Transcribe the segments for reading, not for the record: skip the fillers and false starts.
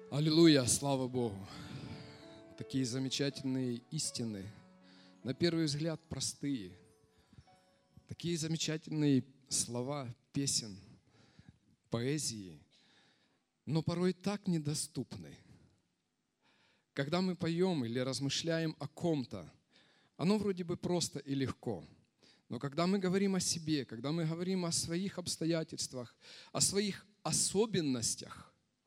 Аллилуйя, слава Богу. Такие замечательные истины, на первый взгляд простые. Такие замечательные слова песен, поэзии, но порой так недоступны. Когда мы поем или размышляем о ком-то, оно вроде бы просто и легко. Но когда мы говорим о себе, когда мы говорим о своих обстоятельствах, о своих особенностях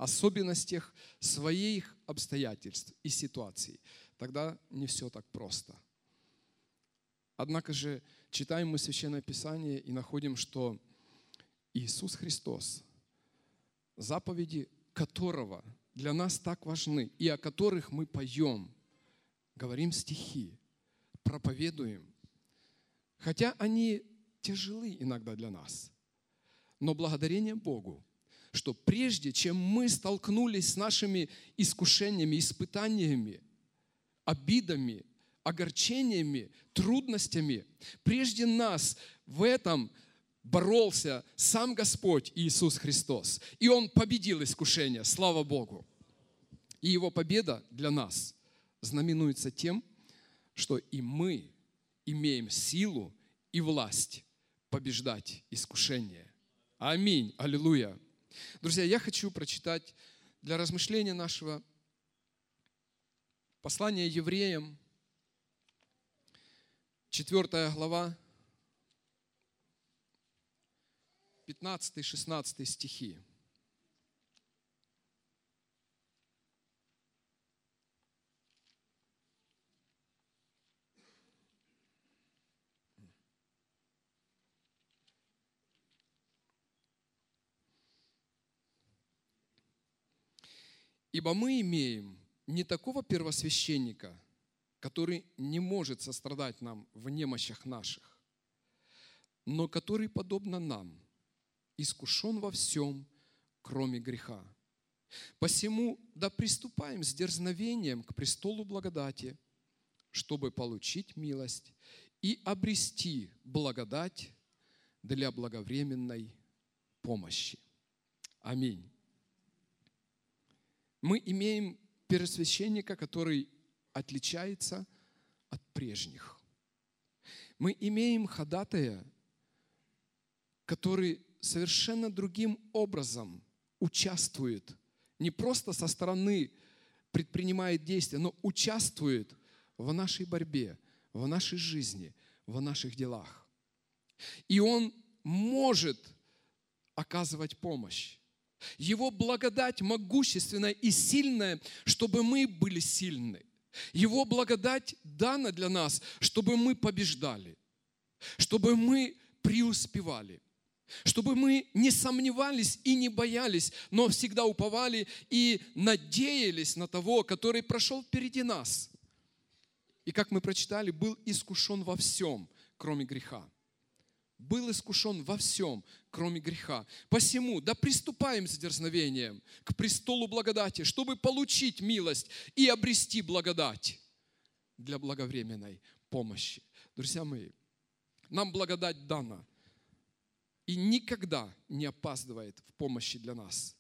своих обстоятельств и ситуаций, тогда не все так просто. Однако же читаем мы Священное Писание и находим, что Иисус Христос, заповеди которого для нас так важны и о которых мы поем, говорим стихи, проповедуем, хотя они тяжелы иногда для нас, но благодарение Богу, что прежде чем мы столкнулись с нашими искушениями, испытаниями, обидами, огорчениями, трудностями, прежде нас в этом боролся сам Господь Иисус Христос. И Он победил искушение, слава Богу. И Его победа для нас знаменуется тем, что и мы имеем силу и власть побеждать искушение. Аминь, аллилуйя. Друзья, я хочу прочитать для размышления нашего послания евреям, 4 глава, 15-16 стихи. Ибо мы имеем не такого первосвященника, который не может сострадать нам в немощах наших, но который, подобно нам, искушен во всем, кроме греха. Посему да приступаем с дерзновением к престолу благодати, чтобы получить милость и обрести благодать для благовременной помощи. Аминь. Мы имеем первосвященника, который отличается от прежних. Мы имеем ходатая, который совершенно другим образом участвует, не просто со стороны предпринимает действия, но участвует в нашей борьбе, в нашей жизни, в наших делах. И Он может оказывать помощь. Его благодать могущественная и сильная, чтобы мы были сильны. Его благодать дана для нас, чтобы мы побеждали, чтобы мы преуспевали, чтобы мы не сомневались и не боялись, но всегда уповали и надеялись на того, который прошел впереди нас. И как мы прочитали, был искушен во всем, кроме греха. Был искушен во всем, кроме греха. Посему, да приступаем с дерзновением к престолу благодати, чтобы получить милость и обрести благодать для благовременной помощи. Друзья мои, нам благодать дана и никогда не опаздывает в помощи для нас.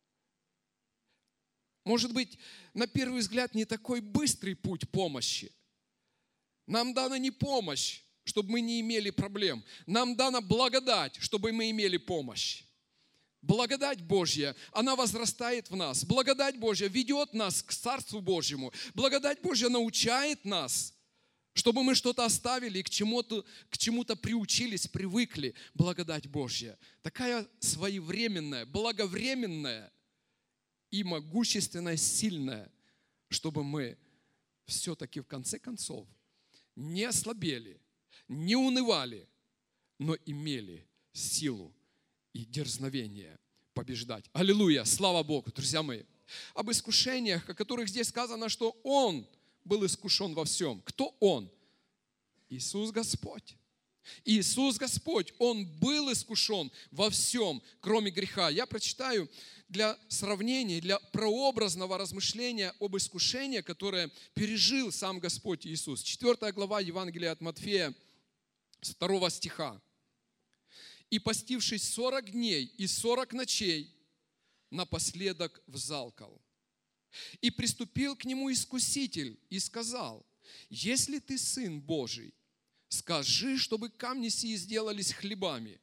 Может быть, на первый взгляд, не такой быстрый путь помощи. Нам дана не помощь, чтобы мы не имели проблем. Нам дана благодать, чтобы мы имели помощь. Благодать Божья, она возрастает в нас. Благодать Божья ведет нас к Царству Божьему. Благодать Божья научает нас, чтобы мы что-то оставили и к чему-то приучились, привыкли. Благодать Божья. Такая своевременная, благовременная и могущественная, сильная, чтобы мы все-таки в конце концов не ослабели, не унывали, но имели силу и дерзновение побеждать. Аллилуйя! Слава Богу, друзья мои! Об искушениях, о которых здесь сказано, что Он был искушен во всем. Кто Он? Иисус Господь. Иисус Господь, Он был искушен во всем, кроме греха. Я прочитаю для сравнения, для прообразного размышления об искушении, которое пережил сам Господь Иисус. 4 глава Евангелия от Матфея, с 2 стиха. «И постившись 40 дней и 40 ночей, напоследок взалкал. И приступил к нему искуситель и сказал: если ты Сын Божий, скажи, чтобы камни сии сделались хлебами.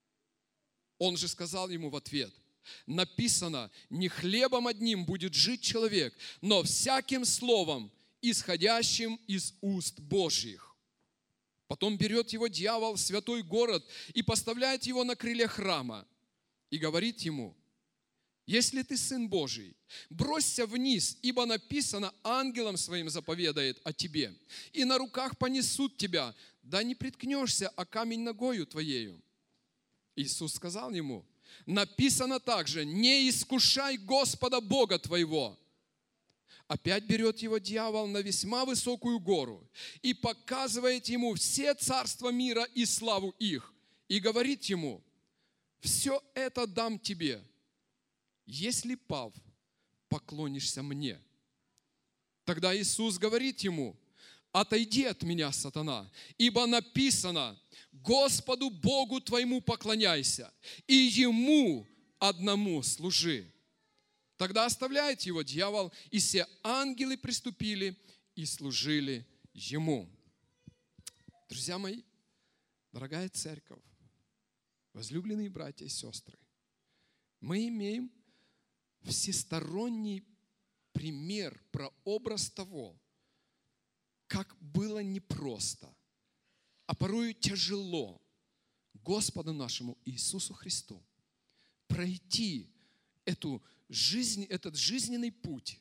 Он же сказал ему в ответ: написано, не хлебом одним будет жить человек, но всяким словом, исходящим из уст Божьих. Потом берет его дьявол в святой город и поставляет его на крылья храма и говорит ему: если ты Сын Божий, бросься вниз, ибо написано, ангелом своим заповедает о тебе, и на руках понесут тебя, да не приткнешься о камень ногою твоею. Иисус сказал ему: написано также, не искушай Господа Бога твоего. Опять берет его дьявол на весьма высокую гору и показывает ему все царства мира и славу их, и говорит ему: все это дам тебе, если, пав, поклонишься мне. Тогда Иисус говорит ему: отойди от меня, сатана, ибо написано, Господу Богу твоему поклоняйся, и Ему одному служи. Тогда оставляет его дьявол, и все ангелы приступили и служили ему. Друзья мои, дорогая церковь, возлюбленные братья и сестры, мы имеем всесторонний пример, прообраз того, как было непросто, а порою тяжело Господу нашему Иисусу Христу пройти эту жизнь, этот жизненный путь.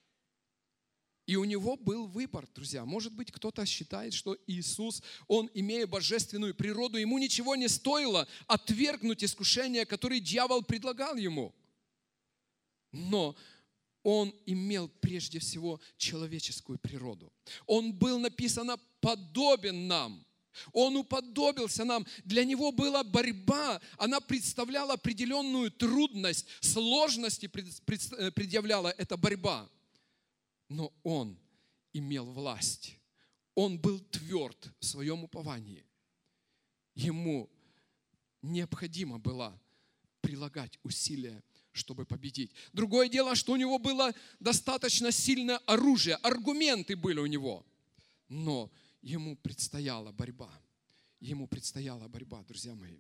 И у него был выбор, друзья. Может быть, кто-то считает, что Иисус, он, имея божественную природу, ему ничего не стоило отвергнуть искушения, которые дьявол предлагал ему. Но он имел прежде всего человеческую природу. Он был, написано, подобен нам. Он уподобился нам. Для него была борьба. Она представляла определенную трудность, сложности предъявляла эта борьба. Но он имел власть. Он был тверд в своем уповании. Ему необходимо было прилагать усилия, чтобы победить. Другое дело, что у него было достаточно сильное оружие, аргументы были у него. Но ему предстояла борьба. Ему предстояла борьба, друзья мои.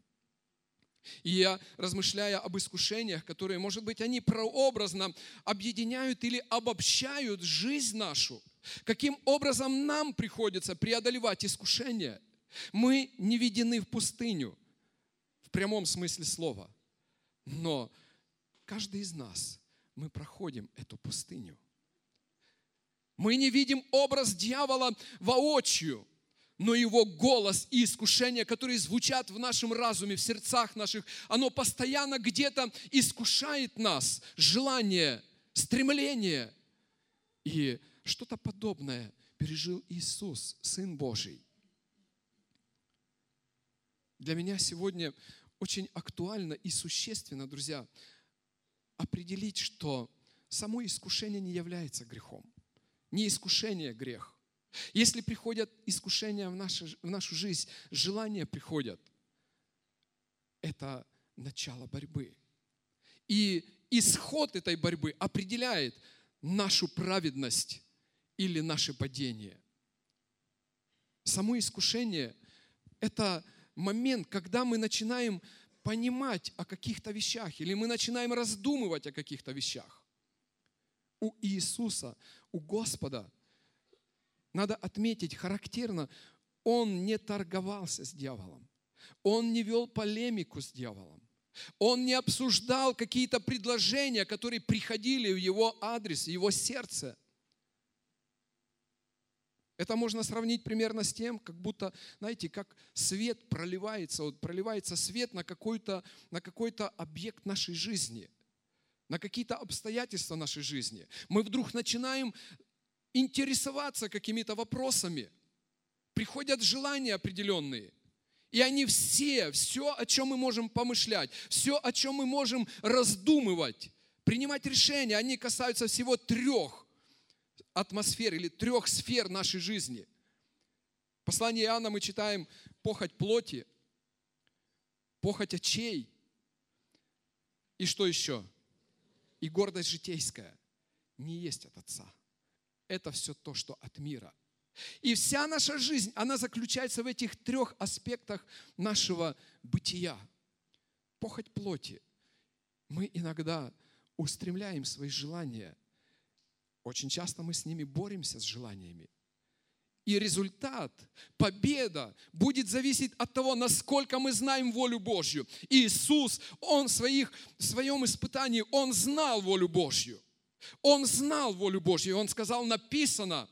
И я, размышляя об искушениях, которые, может быть, они прообразно объединяют или обобщают жизнь нашу, каким образом нам приходится преодолевать искушения. Мы не введены в пустыню, в прямом смысле слова. Но каждый из нас, мы проходим эту пустыню. Мы не видим образ дьявола воочию, но его голос и искушения, которые звучат в нашем разуме, в сердцах наших, оно постоянно где-то искушает нас, желание, стремление. И что-то подобное пережил Иисус, Сын Божий. Для меня сегодня очень актуально и существенно, друзья, определить, что само искушение не является грехом. Не искушение – грех. Если приходят искушения в нашу жизнь, желания приходят, это начало борьбы. И исход этой борьбы определяет нашу праведность или наше падение. Само искушение – это момент, когда мы начинаем понимать о каких-то вещах, или мы начинаем раздумывать о каких-то вещах. У Иисуса, у Господа, надо отметить, характерно, Он не торговался с дьяволом. Он не вел полемику с дьяволом. Он не обсуждал какие-то предложения, которые приходили в его адрес, в его сердце. Это можно сравнить примерно с тем, как будто, знаете, как свет проливается, вот проливается свет на какой-то объект нашей жизни, на какие-то обстоятельства нашей жизни. Мы вдруг начинаем интересоваться какими-то вопросами. Приходят желания определенные. И они все, о чем мы можем помышлять, все, о чем мы можем раздумывать, принимать решения, они касаются всего 3 атмосфер или 3 сфер нашей жизни. В послании Иоанна мы читаем похоть плоти, похоть очей и что еще? И гордость житейская. не есть от Отца. Это все то, что от мира. И вся наша жизнь, она заключается в этих 3 аспектах нашего бытия. Похоть плоти. Мы иногда устремляем свои желания. Очень часто мы с ними боремся, с желаниями. И результат, победа будет зависеть от того, насколько мы знаем волю Божью. Иисус, Он в своем испытании, Он знал волю Божью. Он знал волю Божью. И Он сказал, написано.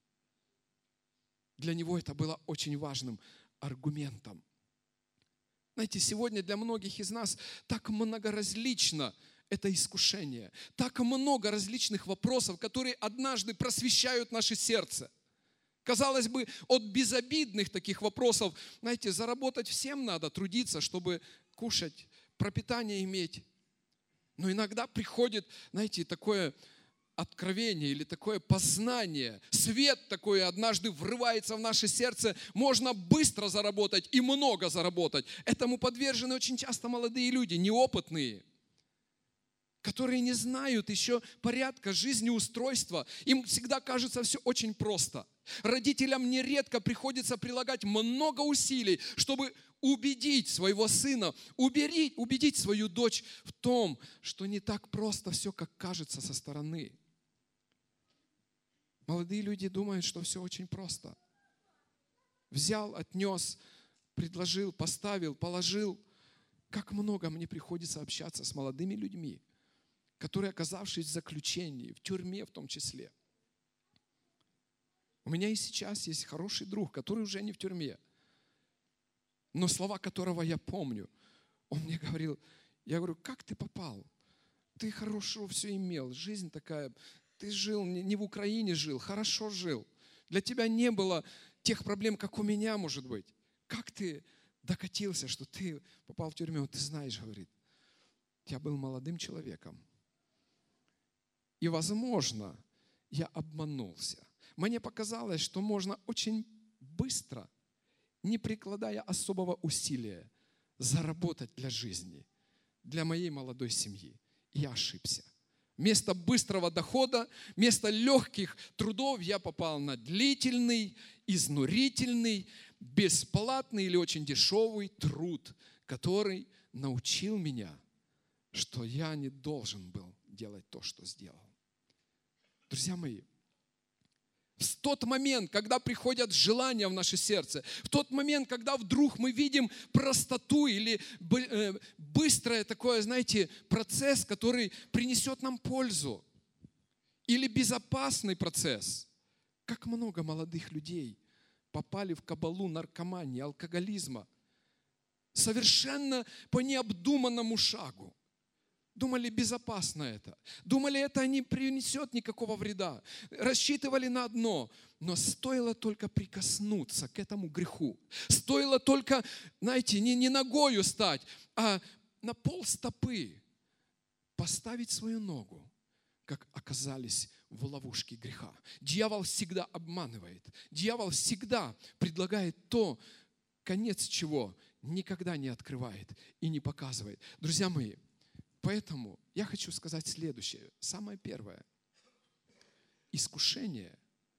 Для Него это было очень важным аргументом. Знаете, сегодня для многих из нас так многоразлично это искушение. Так много различных вопросов, которые однажды просвещают наше сердце. Казалось бы, от безобидных таких вопросов, знаете, заработать всем надо, трудиться, чтобы кушать, пропитание иметь. Но иногда приходит, знаете, такое откровение или такое познание, свет такой однажды врывается в наше сердце, можно быстро заработать и много заработать. Этому подвержены очень часто молодые люди, неопытные, которые не знают еще порядка жизнеустройства. Им всегда кажется все очень просто. Родителям нередко приходится прилагать много усилий, чтобы убедить своего сына, убедить свою дочь в том, что не так просто все, как кажется со стороны. Молодые люди думают, что все очень просто. Взял, отнес, предложил, поставил, положил. Как много мне приходится общаться с молодыми людьми, которые, оказавшись в заключении, в тюрьме в том числе. У меня и сейчас есть хороший друг, который уже не в тюрьме, но слова которого я помню. Он мне говорил, я говорю, как ты попал? Ты хорошо все имел, жизнь такая, ты жил, не в Украине жил, хорошо жил. Для тебя не было тех проблем, как у меня, может быть. Как ты докатился, что ты попал в тюрьму? Ты знаешь, говорит, я был молодым человеком. И, возможно, я обманулся. Мне показалось, что можно очень быстро, не прикладая особого усилия, заработать для жизни, для моей молодой семьи. И я ошибся. Вместо быстрого дохода, вместо легких трудов я попал на длительный, изнурительный, бесплатный или очень дешевый труд, который научил меня, что я не должен был делать то, что сделал. Друзья мои, в тот момент, когда приходят желания в наше сердце, в тот момент, когда вдруг мы видим простоту или быстрое такое, знаете, процесс, который принесет нам пользу, или безопасный процесс, как много молодых людей попали в кабалу наркомании, алкоголизма, совершенно по необдуманному шагу. Думали, безопасно это. Думали, это не принесет никакого вреда. Рассчитывали на одно. Но стоило только прикоснуться к этому греху. Стоило только, знаете, не ногою стать, а на полстопы поставить свою ногу, как оказались в ловушке греха. Дьявол всегда обманывает. Дьявол всегда предлагает то, конец чего никогда не открывает и не показывает. Друзья мои, поэтому я хочу сказать следующее. Самое первое. Искушение,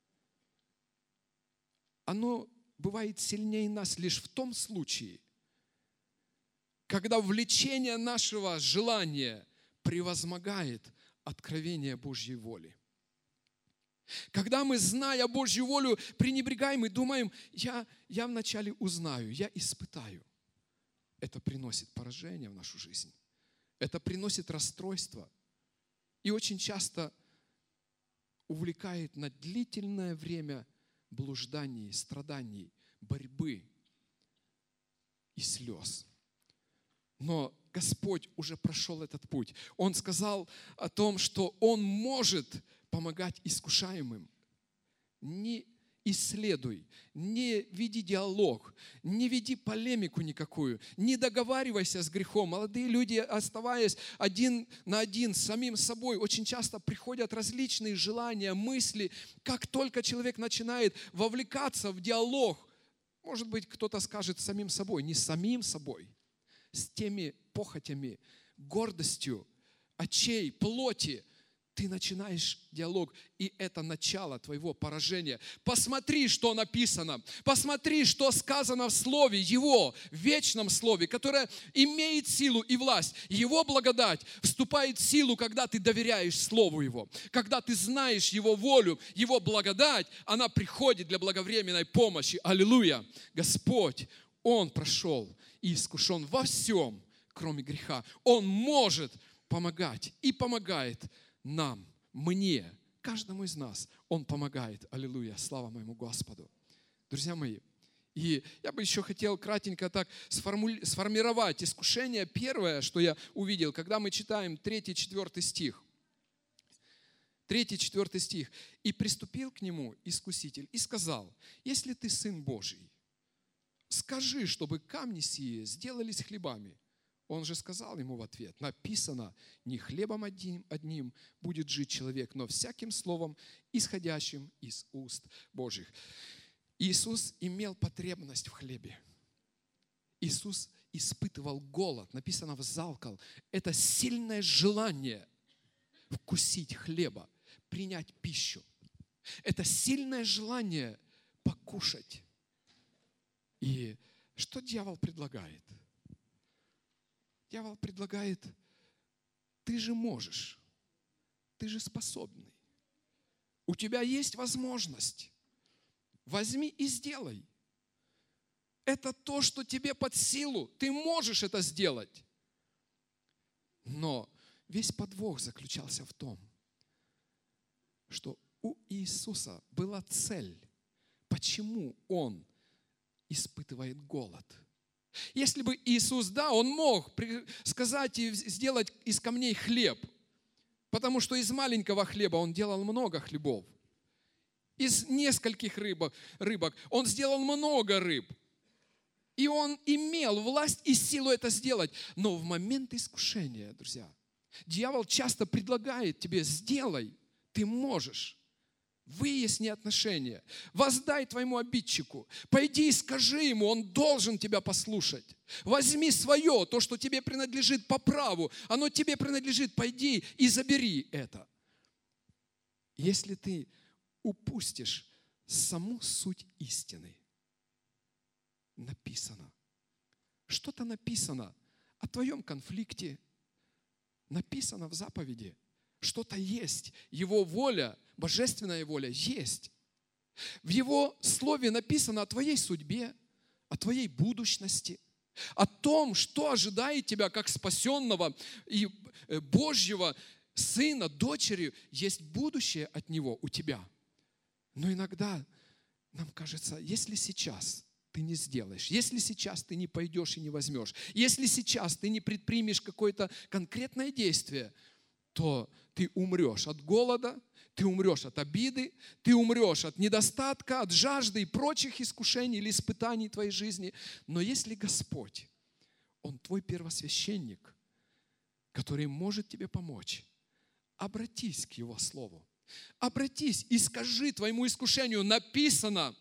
оно бывает сильнее нас лишь в том случае, когда влечение нашего желания превозмогает откровение Божьей воли. Когда мы, зная Божью волю, пренебрегаем и думаем, я вначале узнаю, я испытаю. Это приносит поражение в нашу жизнь. Это приносит расстройство и очень часто увлекает на длительное время блужданий, страданий, борьбы и слез. Но Господь уже прошел этот путь. Он сказал о том, что Он может помогать искушаемым. Не исследуй, не веди диалог, не веди полемику никакую, не договаривайся с грехом. Молодые люди, оставаясь один на один с самим собой, очень часто приходят различные желания, мысли. Как только человек начинает вовлекаться в диалог, может быть, кто-то скажет с самим собой, не с самим собой, с теми похотями, гордостью, очей, плоти, ты начинаешь диалог, и это начало твоего поражения. Посмотри, что написано. Посмотри, что сказано в Слове Его, в вечном Слове, которое имеет силу и власть. Его благодать вступает в силу, когда ты доверяешь Слову Его. Когда ты знаешь Его волю, Его благодать, она приходит для благовременной помощи. Аллилуйя! Господь, Он прошел и искушен во всем, кроме греха. Он может помогать и помогает нам, мне, каждому из нас. Он помогает. Аллилуйя. Слава моему Господу. Друзья мои, и я бы еще хотел кратенько так сформировать искушение. Первое, что я увидел, когда мы читаем 3-4 стих. 3-4 стих. «И приступил к нему искуситель и сказал: если ты Сын Божий, скажи, чтобы камни сии сделались хлебами. Он же сказал ему в ответ: написано, не хлебом одним будет жить человек, но всяким словом, исходящим из уст Божьих». Иисус имел потребность в хлебе. Иисус испытывал голод. Написано, взалкал. Это сильное желание вкусить хлеба, принять пищу. Это сильное желание покушать. И что дьявол предлагает? Дьявол предлагает: ты же можешь, ты же способный. У тебя есть возможность. Возьми и сделай. Это то, что тебе под силу. Ты можешь это сделать. Но весь подвох заключался в том, что у Иисуса была цель, почему Он испытывает голод. Если бы Иисус, да, Он мог сказать и сделать из камней хлеб, потому что из маленького хлеба Он делал много хлебов. Из нескольких рыбок Он сделал много рыб. И Он имел власть и силу это сделать. Но в момент искушения, друзья, дьявол часто предлагает тебе: сделай, ты можешь. Выясни отношения, воздай твоему обидчику, пойди и скажи ему, он должен тебя послушать. Возьми свое, то, что тебе принадлежит по праву, оно тебе принадлежит, пойди и забери это. Если ты упустишь саму суть истины, написано, что-то написано о твоем конфликте, написано в заповеди, что-то есть, Его воля, божественная воля есть. В Его Слове написано о твоей судьбе, о твоей будущности, о том, что ожидает тебя как спасенного и Божьего сына, дочери. Есть будущее от Него у тебя. Но иногда нам кажется, если сейчас ты не сделаешь, если сейчас ты не пойдешь и не возьмешь, если сейчас ты не предпримешь какое-то конкретное действие, то ты умрешь от голода, ты умрешь от обиды, ты умрешь от недостатка, от жажды и прочих искушений или испытаний твоей жизни. Но если Господь, Он твой первосвященник, который может тебе помочь, обратись к Его Слову. Обратись и скажи твоему искушению: написано,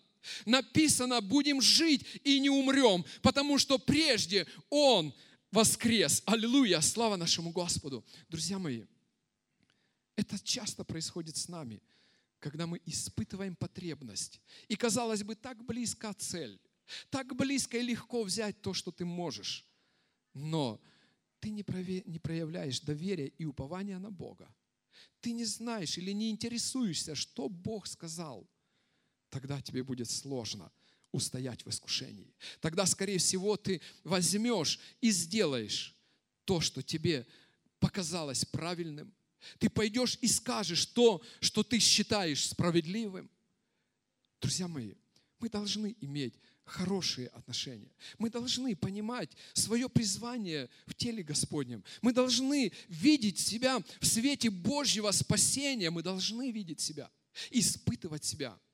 будем жить и не умрем, потому что прежде Он воскрес. Аллилуйя, слава нашему Господу. Друзья мои, это часто происходит с нами, когда мы испытываем потребность. И, казалось бы, так близка цель, так близко и легко взять то, что ты можешь. Но ты не проявляешь доверия и упования на Бога. Ты не знаешь или не интересуешься, что Бог сказал. Тогда тебе будет сложно устоять в искушении. Тогда, скорее всего, ты возьмешь и сделаешь то, что тебе показалось правильным. Ты пойдешь и скажешь то, что ты считаешь справедливым. Друзья мои, мы должны иметь хорошие отношения. Мы должны понимать свое призвание в теле Господнем. Мы должны видеть себя в свете Божьего спасения. Мы должны видеть себя, испытывать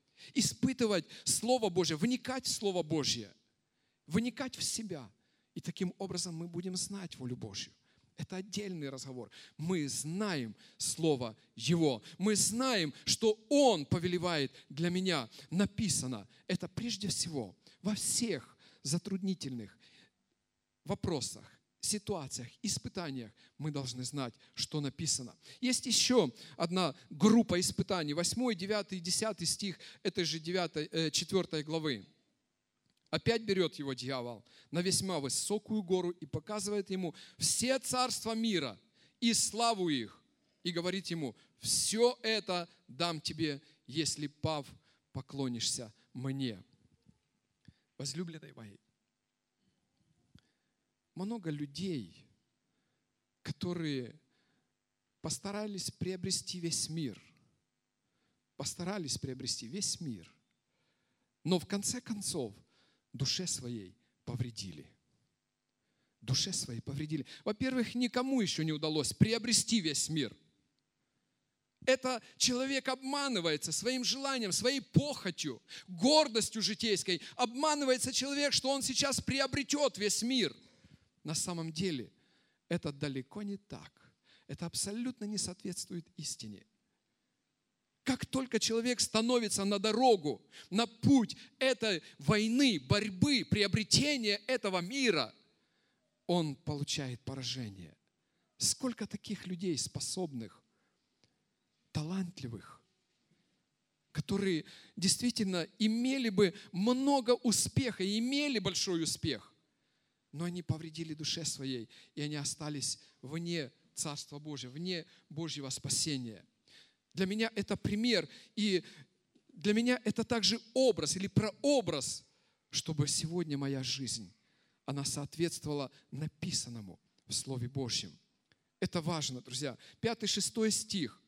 Слово Божье, вникать в Слово Божье, вникать в себя. И таким образом мы будем знать волю Божью. Это отдельный разговор. Мы знаем Слово Его. Мы знаем, что Он повелевает для меня. Написано. Это прежде всего во всех затруднительных вопросах ситуациях, испытаниях мы должны знать, что написано. Есть еще одна группа испытаний. 8, 9 и 10 стих этой же 4 главы. Опять берет его дьявол на весьма высокую гору и показывает ему все царства мира и славу их. И говорит ему: все это дам тебе, если, пав, поклонишься мне. Возлюбленные мои, много людей, которые постарались приобрести весь мир, но в конце концов душе своей повредили. Во-первых, никому еще не удалось приобрести весь мир. Это человек обманывается своим желанием, своей похотью, гордостью житейской. Обманывается человек, что он сейчас приобретет весь мир. На самом деле это далеко не так. Это абсолютно не соответствует истине. Как только человек становится на дорогу, на путь этой войны, борьбы, приобретения этого мира, он получает поражение. Сколько таких людей способных, талантливых, которые действительно имели бы много успеха и имели большой успех, но они повредили душе своей, и они остались вне Царства Божьего, вне Божьего спасения. Для меня это пример, и для меня это также образ или прообраз, чтобы сегодня моя жизнь, она соответствовала написанному в Слове Божьем. Это важно, друзья. 5-6 стих.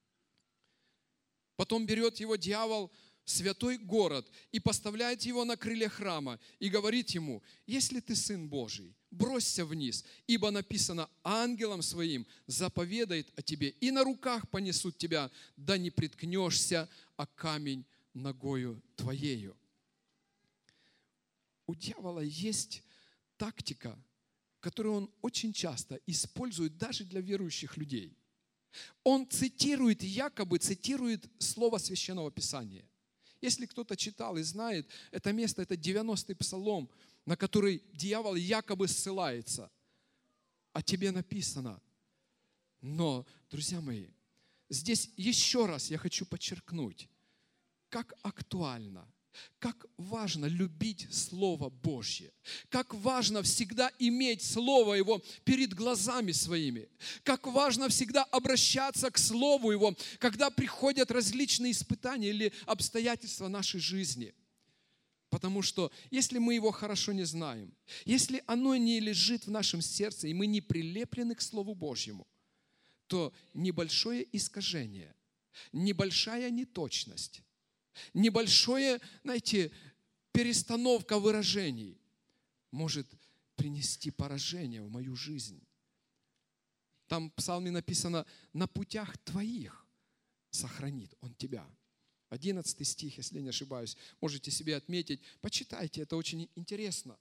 Потом берет его дьявол в святой город и поставляет его на крылья храма и говорит ему: если ты Сын Божий, бросься вниз, ибо написано: ангелам своим заповедает о тебе, и на руках понесут тебя, да не приткнешься о камень ногою твоею. У дьявола есть тактика, которую он очень часто использует даже для верующих людей. Он якобы цитирует слово Священного Писания. Если кто-то читал и знает, это место, это 90-й псалом, на который дьявол якобы ссылается. О тебе написано. Но, друзья мои, здесь еще раз я хочу подчеркнуть, как актуально, как важно любить Слово Божье, как важно всегда иметь Слово Его перед глазами своими, как важно всегда обращаться к Слову Его, когда приходят различные испытания или обстоятельства нашей жизни. Потому что если мы Его хорошо не знаем, если оно не лежит в нашем сердце, и мы не прилеплены к Слову Божьему, то небольшое искажение, небольшая неточность, небольшое, перестановка выражений может принести поражение в мою жизнь. Там в псалме написано: на путях твоих сохранит Он тебя. 11 стих, если не ошибаюсь, можете себе отметить. Почитайте, это очень интересно.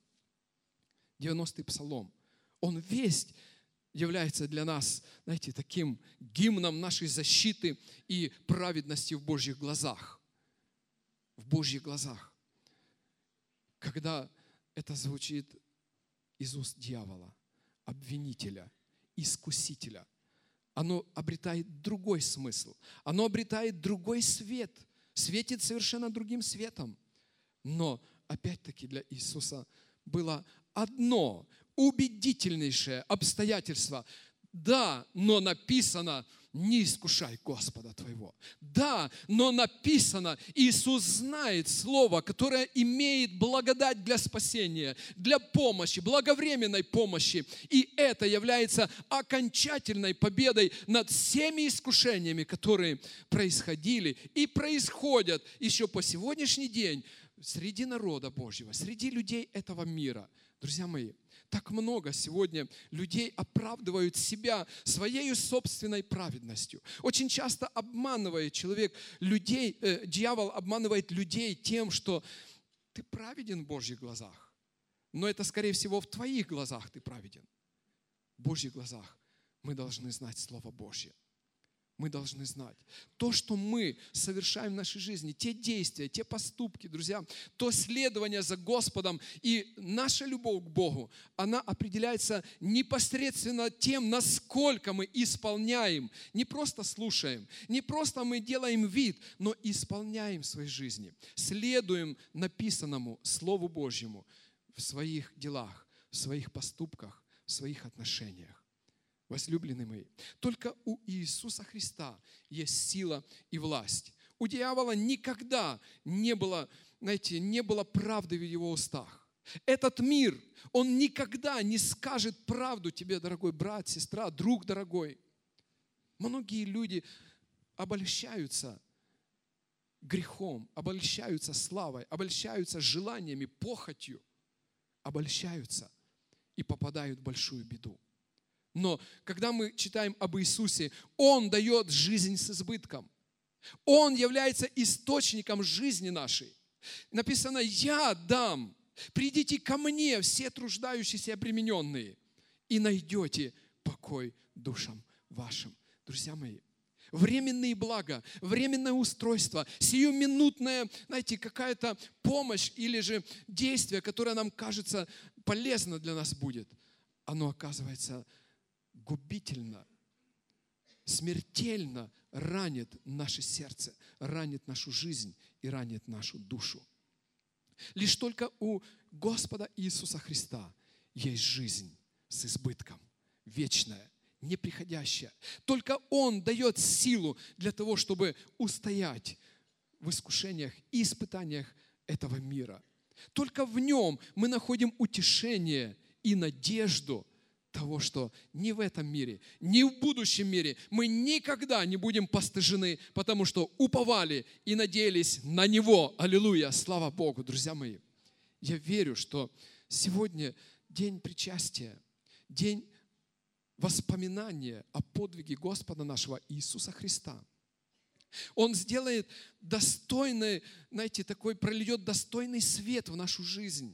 90-й псалом. Он весь является для нас, таким гимном нашей защиты и праведности в Божьих глазах. В Божьих глазах. Когда это звучит из уст дьявола, обвинителя, искусителя, оно обретает другой смысл, оно обретает другой свет, светит совершенно другим светом. Но, опять-таки, для Иисуса было одно убедительнейшее обстоятельство. Да, но написано: не искушай Господа твоего. Да, но написано: Иисус знает Слово, которое имеет благодать для спасения, для помощи, благовременной помощи. И это является окончательной победой над всеми искушениями, которые происходили и происходят еще по сегодняшний день среди народа Божьего, среди людей этого мира. Друзья мои, так много сегодня людей оправдывают себя своей собственной праведностью. Очень часто обманывает дьявол обманывает людей тем, что ты праведен в Божьих глазах. Но это, скорее всего, в твоих глазах ты праведен. В Божьих глазах мы должны знать Слово Божье. мы должны знать. То, что мы совершаем в нашей жизни, те действия, те поступки, друзья, то следование за Господом и наша любовь к Богу, она определяется непосредственно тем, насколько мы исполняем, не просто слушаем, не просто мы делаем вид, но исполняем в своей жизни, следуем написанному Слову Божьему в своих делах, в своих поступках, в своих отношениях. Возлюбленные мои, только у Иисуса Христа есть сила и власть. У дьявола никогда не было, знаете, не было правды в его устах. Этот мир, он никогда не скажет правду тебе, дорогой брат, сестра, друг дорогой. Многие люди обольщаются грехом, обольщаются славой, обольщаются желаниями, похотью, обольщаются и попадают в большую беду. Но когда мы читаем об Иисусе, Он дает жизнь с избытком. Он является источником жизни нашей. Написано: «Я дам, придите ко мне, все труждающиеся и обремененные, и найдете покой душам вашим». Друзья мои, временные блага, временное устройство, сиюминутная, знаете, какая-то помощь или же действие, которое нам кажется полезно для нас будет, оно оказывается губительно, смертельно ранит наше сердце, ранит нашу жизнь и ранит нашу душу. Лишь только у Господа Иисуса Христа есть жизнь с избытком, вечная, неприходящая. Только Он дает силу для того, чтобы устоять в искушениях и испытаниях этого мира. Только в Нем мы находим утешение и надежду того, что ни в этом мире, ни в будущем мире мы никогда не будем постыжены, потому что уповали и надеялись на Него. Аллилуйя! Слава Богу, друзья мои! Я верю, что сегодня день причастия, день воспоминания о подвиге Господа нашего Иисуса Христа. Он сделает достойный, знаете, такой, прольет достойный свет в нашу жизнь,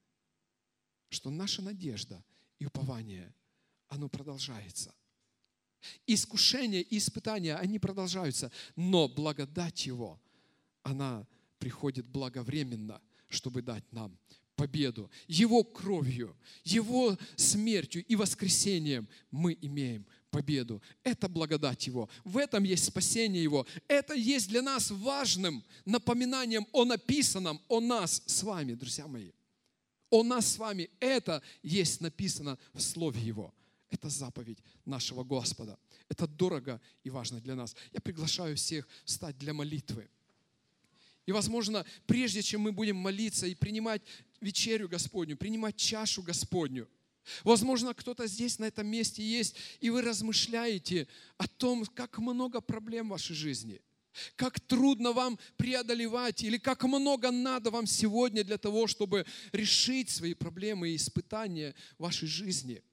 что наша надежда и упование, оно продолжается. Искушения и испытания, они продолжаются, но благодать Его, она приходит благовременно, чтобы дать нам победу. Его кровью, Его смертью и воскресением мы имеем победу. Это благодать Его. В этом есть спасение Его. Это есть для нас важным напоминанием о написанном, о нас с вами, друзья мои. О нас с вами. Это есть написано в Слове Его. Это заповедь нашего Господа. Это дорого и важно для нас. Я приглашаю всех встать для молитвы. И, возможно, прежде чем мы будем молиться и принимать вечерю Господню, принимать чашу Господню, возможно, кто-то здесь, на этом месте есть, и вы размышляете о том, как много проблем в вашей жизни, как трудно вам преодолевать, или как много надо вам сегодня для того, чтобы решить свои проблемы и испытания в вашей жизни.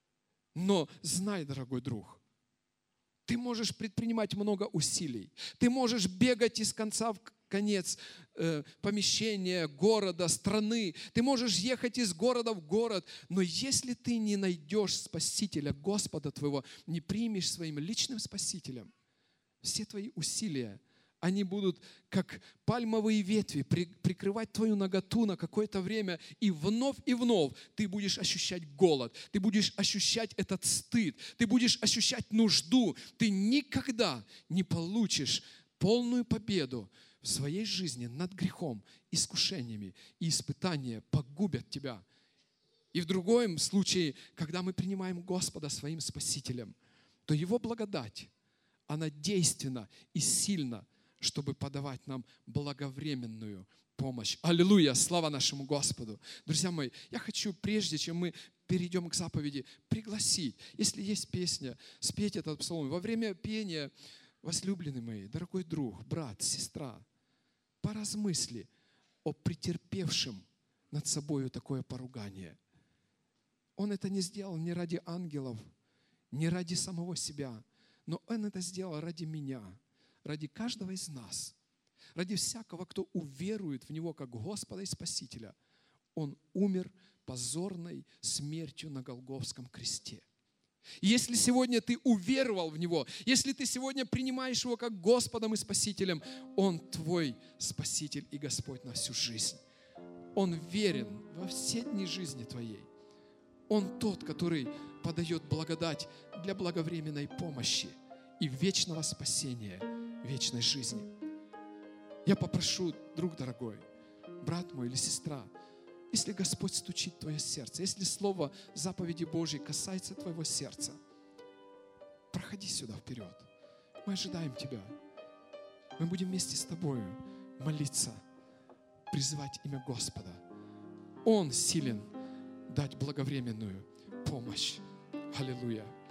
Но знай, дорогой друг, ты можешь предпринимать много усилий, ты можешь бегать из конца в конец помещения, города, страны. Ты можешь ехать из города в город, но если ты не найдешь Спасителя, Господа твоего, не примешь своим личным Спасителем, все твои усилия, они будут как пальмовые ветви прикрывать твою наготу на какое-то время, и вновь ты будешь ощущать голод, ты будешь ощущать этот стыд, ты будешь ощущать нужду. Ты никогда не получишь полную победу в своей жизни над грехом, искушениями, и испытания погубят тебя. И в другом случае, когда мы принимаем Господа своим Спасителем, то Его благодать, она действенна и сильна, чтобы подавать нам благовременную помощь. Аллилуйя! Слава нашему Господу! Друзья мои, я хочу, прежде чем мы перейдем к заповеди, пригласить, если есть песня, спеть этот псалом. Во время пения, возлюбленные мои, дорогой друг, брат, сестра, поразмысли о претерпевшем над собою такое поругание. Он это не сделал не ради ангелов, не ради самого себя, но Он это сделал ради меня, ради каждого из нас, ради всякого, кто уверует в Него как Господа и Спасителя. Он умер позорной смертью на Голгофском кресте. И если сегодня ты уверовал в Него, если ты сегодня принимаешь Его как Господом и Спасителем, Он твой Спаситель и Господь на всю жизнь. Он верен во все дни жизни твоей. Он тот, который подает благодать для благовременной помощи и вечного спасения, вечной жизни. Я попрошу, друг дорогой, брат мой или сестра, если Господь стучит в твое сердце, если слово заповеди Божьей касается твоего сердца, проходи сюда вперед. Мы ожидаем тебя. Мы будем вместе с тобою молиться, призывать имя Господа. Он силен дать благовременную помощь. Аллилуйя.